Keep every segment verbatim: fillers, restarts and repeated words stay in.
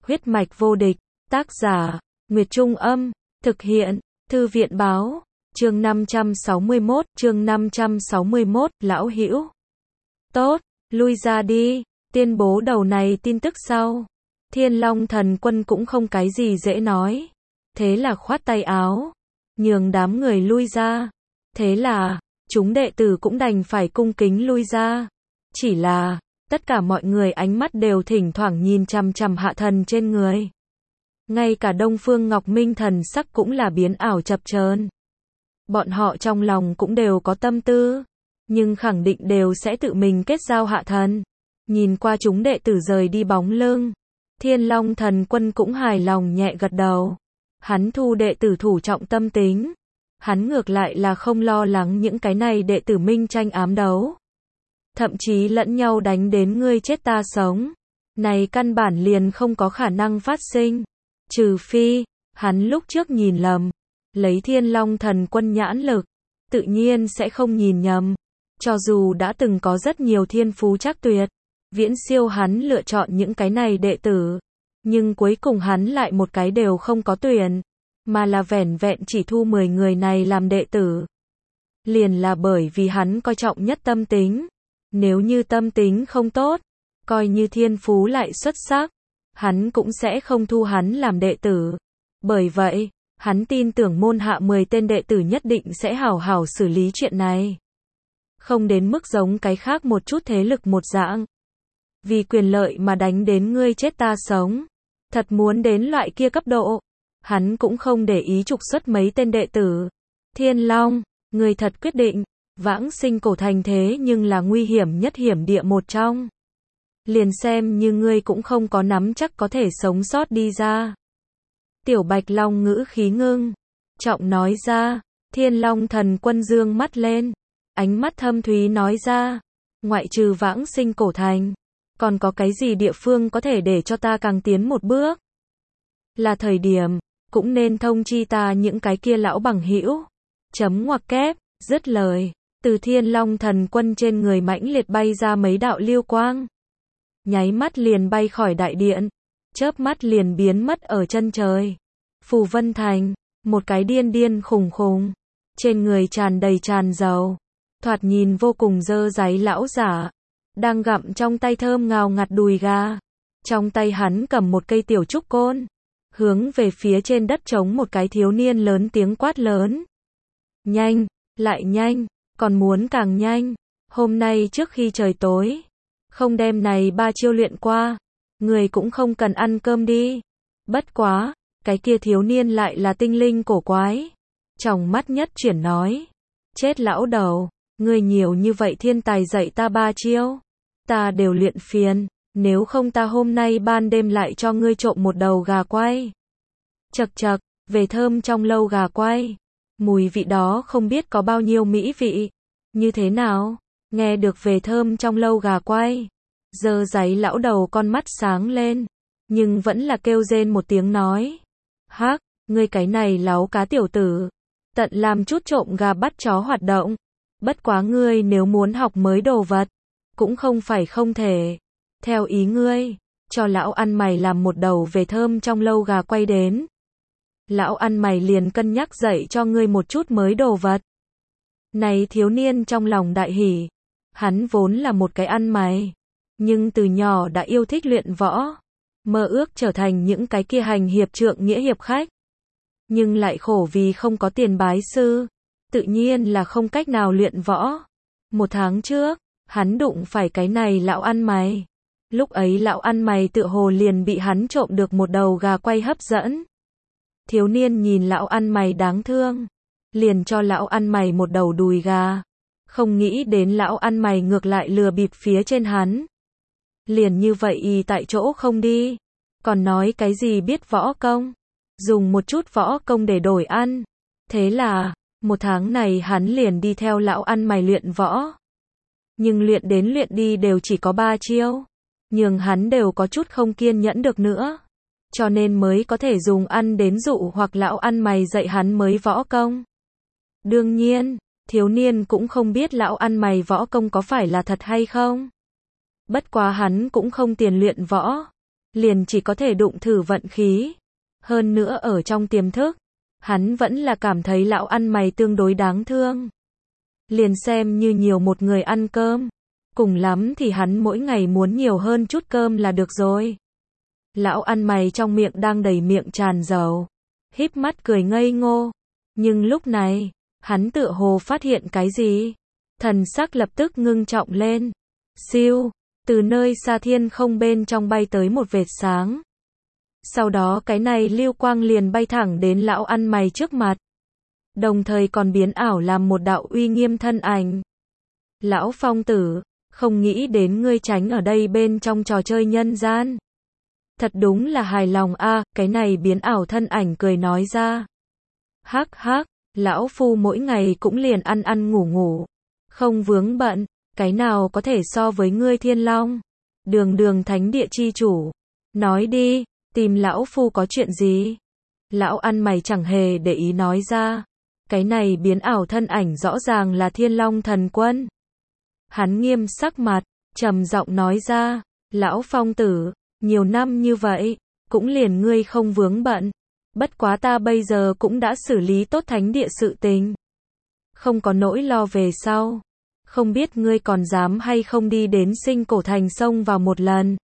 Huyết mạch vô địch, tác giả, Nguyệt Trung Âm, thực hiện, Thư viện Báo, chương năm trăm sáu mươi mốt, chương năm trăm sáu mươi mốt, lão hữu. Tốt, lui ra đi, tuyên bố đầu này tin tức sau. Thiên Long Thần Quân cũng không cái gì dễ nói. Thế là khoát tay áo, nhường đám người lui ra. Thế là, chúng đệ tử cũng đành phải cung kính lui ra. Chỉ là, tất cả mọi người ánh mắt đều thỉnh thoảng nhìn chằm chằm Hạ Thần trên người. Ngay cả Đông Phương Ngọc Minh thần sắc cũng là biến ảo chập chờn. Bọn họ trong lòng cũng đều có tâm tư, nhưng khẳng định đều sẽ tự mình kết giao Hạ Thần. Nhìn qua chúng đệ tử rời đi bóng lưng, Thiên Long Thần Quân cũng hài lòng nhẹ gật đầu. Hắn thu đệ tử thủ trọng tâm tính. Hắn ngược lại là không lo lắng những cái này đệ tử minh tranh ám đấu. Thậm chí lẫn nhau đánh đến ngươi chết ta sống. Này căn bản liền không có khả năng phát sinh. Trừ phi, hắn lúc trước nhìn lầm. Lấy Thiên Long Thần Quân nhãn lực, tự nhiên sẽ không nhìn nhầm. Cho dù đã từng có rất nhiều thiên phú chắc tuyệt, viễn siêu hắn lựa chọn những cái này đệ tử. Nhưng cuối cùng hắn lại một cái đều không có tuyển, mà là vẻn vẹn chỉ thu mười người này làm đệ tử. Liền là bởi vì hắn coi trọng nhất tâm tính. Nếu như tâm tính không tốt, coi như thiên phú lại xuất sắc, hắn cũng sẽ không thu hắn làm đệ tử. Bởi vậy, hắn tin tưởng môn hạ mười tên đệ tử nhất định sẽ hảo hảo xử lý chuyện này. Không đến mức giống cái khác một chút thế lực một dạng. Vì quyền lợi mà đánh đến ngươi chết ta sống. Thật muốn đến loại kia cấp độ, hắn cũng không để ý trục xuất mấy tên đệ tử. Thiên Long, ngươi thật quyết định, Vãng Sinh Cổ Thành thế nhưng là nguy hiểm nhất hiểm địa một trong. Liền xem như ngươi cũng không có nắm chắc có thể sống sót đi ra. Tiểu Bạch Long ngữ khí ngưng, trọng nói ra. Thiên Long Thần Quân dương mắt lên, ánh mắt thâm thúy nói ra, ngoại trừ Vãng Sinh Cổ Thành, còn có cái gì địa phương có thể để cho ta càng tiến một bước? Là thời điểm, cũng nên thông chi ta những cái kia lão bằng hữu. Chấm ngoặc kép, dứt lời, từ Thiên Long Thần Quân trên người mãnh liệt bay ra mấy đạo lưu quang. Nháy mắt liền bay khỏi đại điện, chớp mắt liền biến mất ở chân trời. Phù Vân Thành, một cái điên điên khùng khùng, trên người tràn đầy tràn dầu, thoạt nhìn vô cùng dơ dáy lão giả, đang gặm trong tay thơm ngào ngạt đùi gà. Trong tay hắn cầm một cây tiểu trúc côn, hướng về phía trên đất trống một cái thiếu niên lớn tiếng quát lớn. Nhanh, lại nhanh, còn muốn càng nhanh. Hôm nay trước khi trời tối, không đem này ba chiêu luyện qua, người cũng không cần ăn cơm đi. Bất quá, cái kia thiếu niên lại là tinh linh cổ quái. Tròng mắt nhất chuyển nói. Chết lão đầu, người nhiều như vậy thiên tài dạy ta ba chiêu. Ta đều luyện phiền, nếu không ta hôm nay ban đêm lại cho ngươi trộm một đầu gà quay. Chậc chậc, về thơm trong lâu gà quay. Mùi vị đó không biết có bao nhiêu mỹ vị. Như thế nào? Nghe được về thơm trong lâu gà quay. Dơ dáy lão đầu con mắt sáng lên. Nhưng vẫn là kêu rên một tiếng nói. Hắc, ngươi cái này láo cá tiểu tử. Tận làm chút trộm gà bắt chó hoạt động. Bất quá ngươi nếu muốn học mới đồ vật, cũng không phải không thể. Theo ý ngươi, cho lão ăn mày làm một đầu về thơm trong lâu gà quay đến. Lão ăn mày liền cân nhắc dạy cho ngươi một chút mới đồ vật. Này thiếu niên trong lòng đại hỉ. Hắn vốn là một cái ăn mày, nhưng từ nhỏ đã yêu thích luyện võ, mơ ước trở thành những cái kia hành hiệp trượng nghĩa hiệp khách. Nhưng lại khổ vì không có tiền bái sư, tự nhiên là không cách nào luyện võ. Một tháng trước, hắn đụng phải cái này lão ăn mày. Lúc ấy lão ăn mày tựa hồ liền bị hắn trộm được một đầu gà quay hấp dẫn. Thiếu niên nhìn lão ăn mày đáng thương, liền cho lão ăn mày một đầu đùi gà. Không nghĩ đến lão ăn mày ngược lại lừa bịp phía trên hắn. Liền như vậy y tại chỗ không đi. Còn nói cái gì biết võ công. Dùng một chút võ công để đổi ăn. Thế là, một tháng này hắn liền đi theo lão ăn mày luyện võ. Nhưng luyện đến luyện đi đều chỉ có ba chiêu. Nhưng hắn đều có chút không kiên nhẫn được nữa. Cho nên mới có thể dùng ăn đến dụ hoặc lão ăn mày dạy hắn mới võ công. Đương nhiên, thiếu niên cũng không biết lão ăn mày võ công có phải là thật hay không. Bất quá hắn cũng không tiền luyện võ. liền chỉ có thể đụng thử vận khí. Hơn nữa ở trong tiềm thức, hắn vẫn là cảm thấy lão ăn mày tương đối đáng thương. Liền xem như nhiều một người ăn cơm, cùng lắm thì hắn mỗi ngày muốn nhiều hơn chút cơm là được rồi. Lão ăn mày trong miệng đang đầy miệng tràn dầu, híp mắt cười ngây ngô. Nhưng lúc này, hắn tựa hồ phát hiện cái gì. Thần sắc lập tức ngưng trọng lên. Siêu, từ nơi xa thiên không bên trong bay tới một vệt sáng. Sau đó cái này lưu quang liền bay thẳng đến lão ăn mày trước mặt. Đồng thời còn biến ảo làm một đạo uy nghiêm thân ảnh. Lão Phong tử, không nghĩ đến ngươi tránh ở đây bên trong trò chơi nhân gian. Thật đúng là hài lòng a, à, cái này biến ảo thân ảnh cười nói ra. Hắc hắc, lão phu mỗi ngày cũng liền ăn ăn ngủ ngủ, không vướng bận, cái nào có thể so với ngươi Thiên Long, đường đường thánh địa chi chủ. Nói đi, tìm lão phu có chuyện gì? Lão ăn mày chẳng hề để ý nói ra. Cái này biến ảo thân ảnh rõ ràng là Thiên Long thần quân. Hắn nghiêm sắc mặt, trầm giọng nói ra, lão Phong tử, nhiều năm như vậy, cũng liền ngươi không vướng bận. Bất quá ta bây giờ cũng đã xử lý tốt thánh địa sự tình. Không có nỗi lo về sau. Không biết ngươi còn dám hay không đi đến Sinh Cổ Thành xông vào một lần.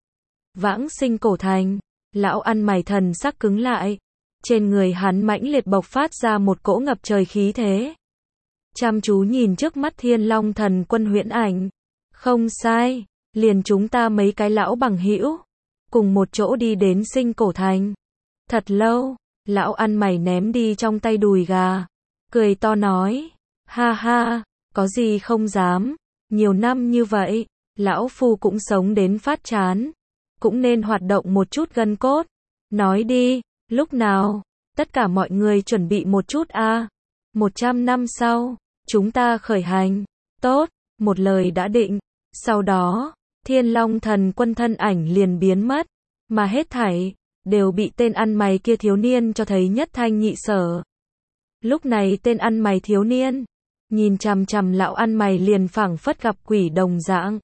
Vãng Sinh Cổ Thành, lão ăn mày thần sắc cứng lại. Trên người hắn mãnh liệt bộc phát ra một cỗ ngập trời khí thế. Chăm chú nhìn trước mắt Thiên Long thần quân huyễn ảnh. Không sai, liền chúng ta mấy cái lão bằng hữu, cùng một chỗ đi đến Sinh Cổ Thành. Thật lâu, lão ăn mày ném đi trong tay đùi gà, cười to nói, ha ha, có gì không dám, nhiều năm như vậy, lão phu cũng sống đến phát chán, cũng nên hoạt động một chút gân cốt. Nói đi, lúc nào, tất cả mọi người chuẩn bị một chút a. À. Một trăm năm sau, chúng ta khởi hành. Tốt, một lời đã định. Sau đó, Thiên Long thần quân thân ảnh liền biến mất, mà hết thảy đều bị tên ăn mày kia thiếu niên cho thấy nhất thanh nhị sở. Lúc này tên ăn mày thiếu niên nhìn chằm chằm lão ăn mày liền phảng phất gặp quỷ đồng dạng.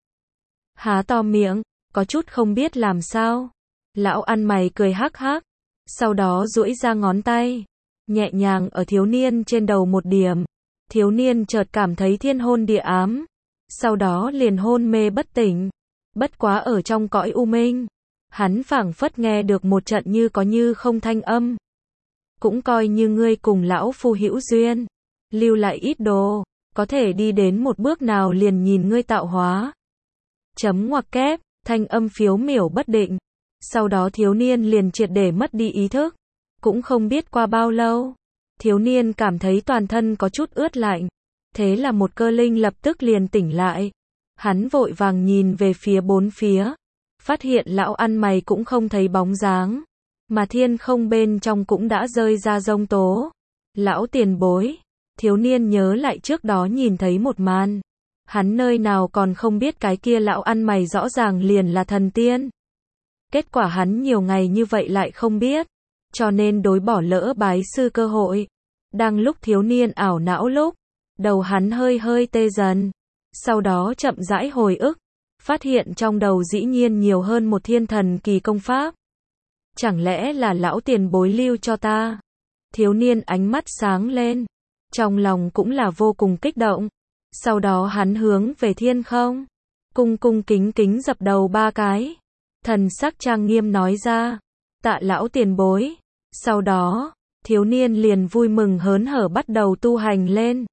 Há to miệng, có chút không biết làm sao. Lão ăn mày cười hắc hắc, sau đó duỗi ra ngón tay, nhẹ nhàng ở thiếu niên trên đầu một điểm. Thiếu niên chợt cảm thấy thiên hôn địa ám, sau đó liền hôn mê bất tỉnh. Bất quá ở trong cõi u minh, hắn phảng phất nghe được một trận như có như không thanh âm. Cũng coi như ngươi cùng lão phu hữu duyên, lưu lại ít đồ, có thể đi đến một bước nào liền nhìn ngươi tạo hóa. Chấm ngoặc kép, thanh âm phiếu miểu bất định. Sau đó thiếu niên liền triệt để mất đi ý thức. Cũng không biết qua bao lâu, thiếu niên cảm thấy toàn thân có chút ướt lạnh. Thế là một cơ linh lập tức liền tỉnh lại. Hắn vội vàng nhìn về phía bốn phía, phát hiện lão ăn mày cũng không thấy bóng dáng, mà thiên không bên trong cũng đã rơi ra giông tố. Lão tiền bối, thiếu niên nhớ lại trước đó nhìn thấy một màn. Hắn nơi nào còn không biết cái kia lão ăn mày rõ ràng liền là thần tiên. Kết quả hắn nhiều ngày như vậy lại không biết, cho nên đối bỏ lỡ bái sư cơ hội. Đang lúc thiếu niên ảo não lúc, đầu hắn hơi hơi tê dần, sau đó chậm rãi hồi ức, phát hiện trong đầu dĩ nhiên nhiều hơn một thiên thần kỳ công pháp. Chẳng lẽ là lão tiền bối lưu cho ta? Thiếu niên ánh mắt sáng lên, trong lòng cũng là vô cùng kích động. Sau đó hắn hướng về thiên không, cung cung kính kính dập đầu ba cái, thần sắc trang nghiêm nói ra, tạ lão tiền bối. Sau đó, thiếu niên liền vui mừng hớn hở bắt đầu tu hành lên.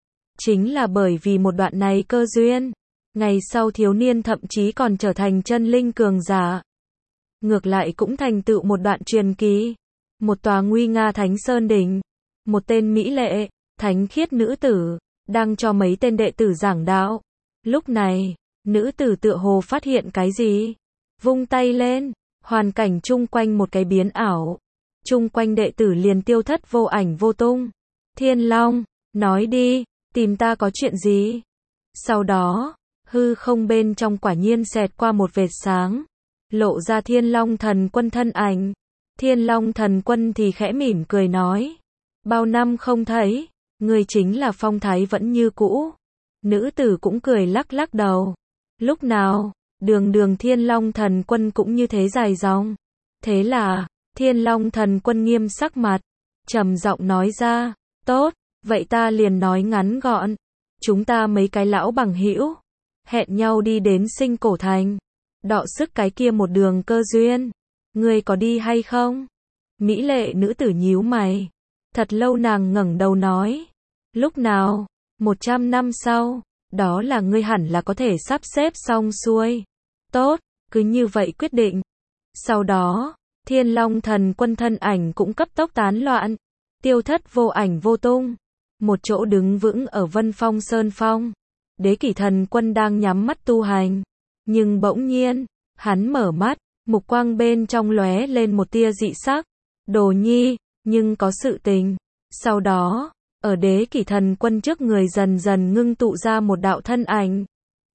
Chính là bởi vì một đoạn này cơ duyên, ngày sau thiếu niên thậm chí còn trở thành chân linh cường giả. Ngược lại cũng thành tựu một đoạn truyền kỳ, một tòa nguy nga thánh sơn đỉnh, một tên mỹ lệ, thánh khiết nữ tử, đang cho mấy tên đệ tử giảng đạo. Lúc này, nữ tử tựa hồ phát hiện cái gì, vung tay lên, hoàn cảnh chung quanh một cái biến ảo. Chung quanh đệ tử liền tiêu thất vô ảnh vô tung. Thiên Long, nói đi, tìm ta có chuyện gì? Sau đó, hư không bên trong quả nhiên xẹt qua một vệt sáng, lộ ra Thiên Long thần quân thân ảnh. Thiên Long thần quân thì khẽ mỉm cười nói, bao năm không thấy, người chính là phong thái vẫn như cũ. Nữ tử cũng cười lắc lắc đầu, lúc nào, Đường đường Thiên Long Thần Quân cũng như thế dài dòng. Thế là, Thiên Long Thần Quân nghiêm sắc mặt, trầm giọng nói ra, tốt, vậy ta liền nói ngắn gọn. Chúng ta mấy cái lão bằng hữu hẹn nhau đi đến Sinh Cổ Thành, đọ sức cái kia một đường cơ duyên. Ngươi có đi hay không? Mỹ lệ nữ tử nhíu mày. Thật lâu nàng ngẩng đầu nói, lúc nào? Một trăm năm sau, đó là ngươi hẳn là có thể sắp xếp xong xuôi. Tốt, cứ như vậy quyết định. Sau đó, Thiên Long Thần Quân thân ảnh cũng cấp tốc tán loạn, tiêu thất vô ảnh vô tung. Một chỗ đứng vững ở Vân Phong Sơn Phong, Đế Kỷ Thần Quân đang nhắm mắt tu hành, nhưng bỗng nhiên, hắn mở mắt, mục quang bên trong lóe lên một tia dị sắc. Đồ nhi, nhưng có sự tình. Sau đó, ở Đế Kỷ Thần Quân trước người dần dần ngưng tụ ra một đạo thân ảnh.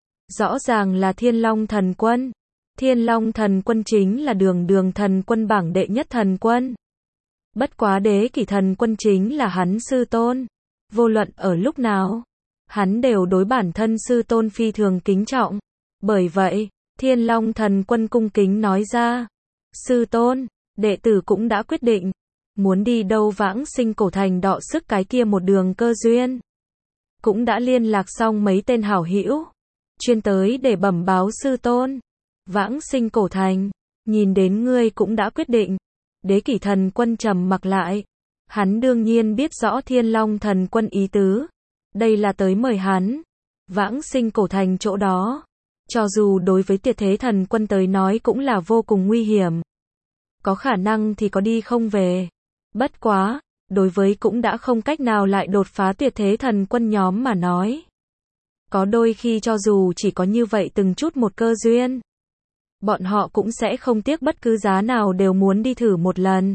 Rõ ràng là Thiên Long Thần Quân. Thiên Long Thần Quân chính là đường đường thần quân bảng đệ nhất thần quân. Bất quá Đế Kỷ Thần Quân chính là hắn sư tôn. Vô luận ở lúc nào, hắn đều đối bản thân sư tôn phi thường kính trọng. Bởi vậy, Thiên Long Thần Quân cung kính nói ra, sư tôn, đệ tử cũng đã quyết định, muốn đi đâu Vãng Sinh Cổ Thành đọ sức cái kia một đường cơ duyên. Cũng đã liên lạc xong mấy tên hảo hữu, chuyên tới để bẩm báo sư tôn. Vãng Sinh Cổ Thành, nhìn đến ngươi cũng đã quyết định. Đế Kỷ Thần Quân trầm mặc lại. Hắn đương nhiên biết rõ Thiên Long Thần Quân ý tứ. Đây là tới mời hắn. Vãng Sinh Cổ Thành chỗ đó, cho dù đối với Tuyệt Thế Thần Quân tới nói cũng là vô cùng nguy hiểm. Có khả năng thì có đi không về. Bất quá, đối với cũng đã không cách nào lại đột phá Tuyệt Thế Thần Quân nhóm mà nói. Có đôi khi cho dù chỉ có như vậy từng chút một cơ duyên, bọn họ cũng sẽ không tiếc bất cứ giá nào đều muốn đi thử một lần.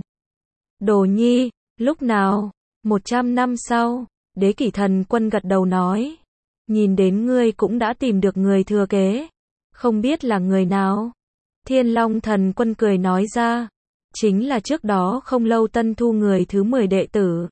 Đồ nhi, lúc nào? Một trăm năm sau, Đế Kỷ Thần Quân gật đầu nói. Nhìn đến ngươi cũng đã tìm được người thừa kế. Không biết là người nào? Thiên Long Thần Quân cười nói ra. Chính là trước đó không lâu tân thu người thứ mười đệ tử.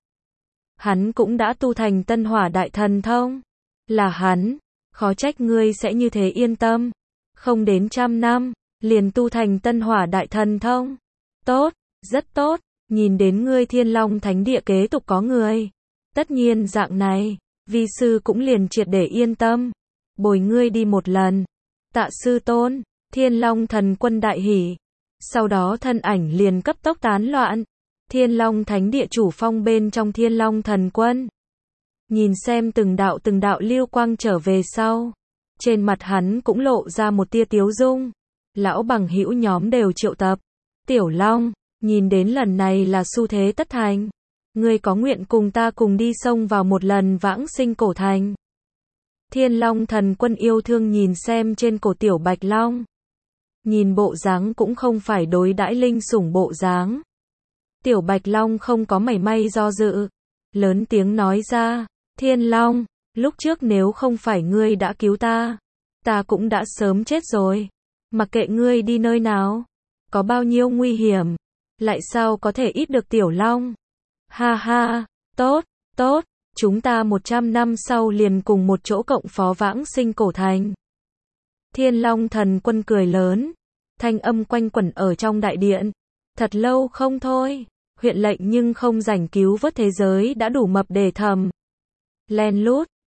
Hắn cũng đã tu thành Tân Hỏa Đại Thần Thông. Là hắn, khó trách ngươi sẽ như thế yên tâm. Không đến trăm năm, liền tu thành Tân Hỏa Đại Thần Thông. Tốt, rất tốt, nhìn đến ngươi Thiên Long Thánh Địa kế tục có người. Tất nhiên dạng này, vi sư cũng liền triệt để yên tâm. Bồi ngươi đi một lần. Tạ sư tôn, Thiên Long Thần Quân đại hỉ. Sau đó thân ảnh liền cấp tốc tán loạn. Thiên Long Thánh Địa chủ phong bên trong Thiên Long Thần Quân. Nhìn xem từng đạo từng đạo lưu quang trở về sau. Trên mặt hắn cũng lộ ra một tia tiếu dung. Lão bằng hữu nhóm đều triệu tập. Tiểu Long, nhìn đến lần này là xu thế tất thành. Ngươi có nguyện cùng ta cùng đi xông vào một lần Vãng Sinh Cổ Thành. Thiên Long Thần Quân yêu thương nhìn xem trên cổ tiểu Bạch Long. Nhìn bộ dáng cũng không phải đối đãi linh sủng bộ dáng. Tiểu Bạch Long không có mảy may do dự. Lớn tiếng nói ra, Thiên Long, lúc trước nếu không phải ngươi đã cứu ta, ta cũng đã sớm chết rồi. Mặc kệ ngươi đi nơi nào, có bao nhiêu nguy hiểm, lại sao có thể ít được Tiểu Long. Ha ha, tốt, tốt, chúng ta một trăm năm sau liền cùng một chỗ cộng phó Vãng Sinh Cổ Thành. Thiên Long Thần Quân cười lớn, thanh âm quanh quẩn ở trong đại điện. Thật lâu không thôi, huyện lệnh nhưng không rảnh cứu vớt thế giới đã đủ mập để thầm. Len lút,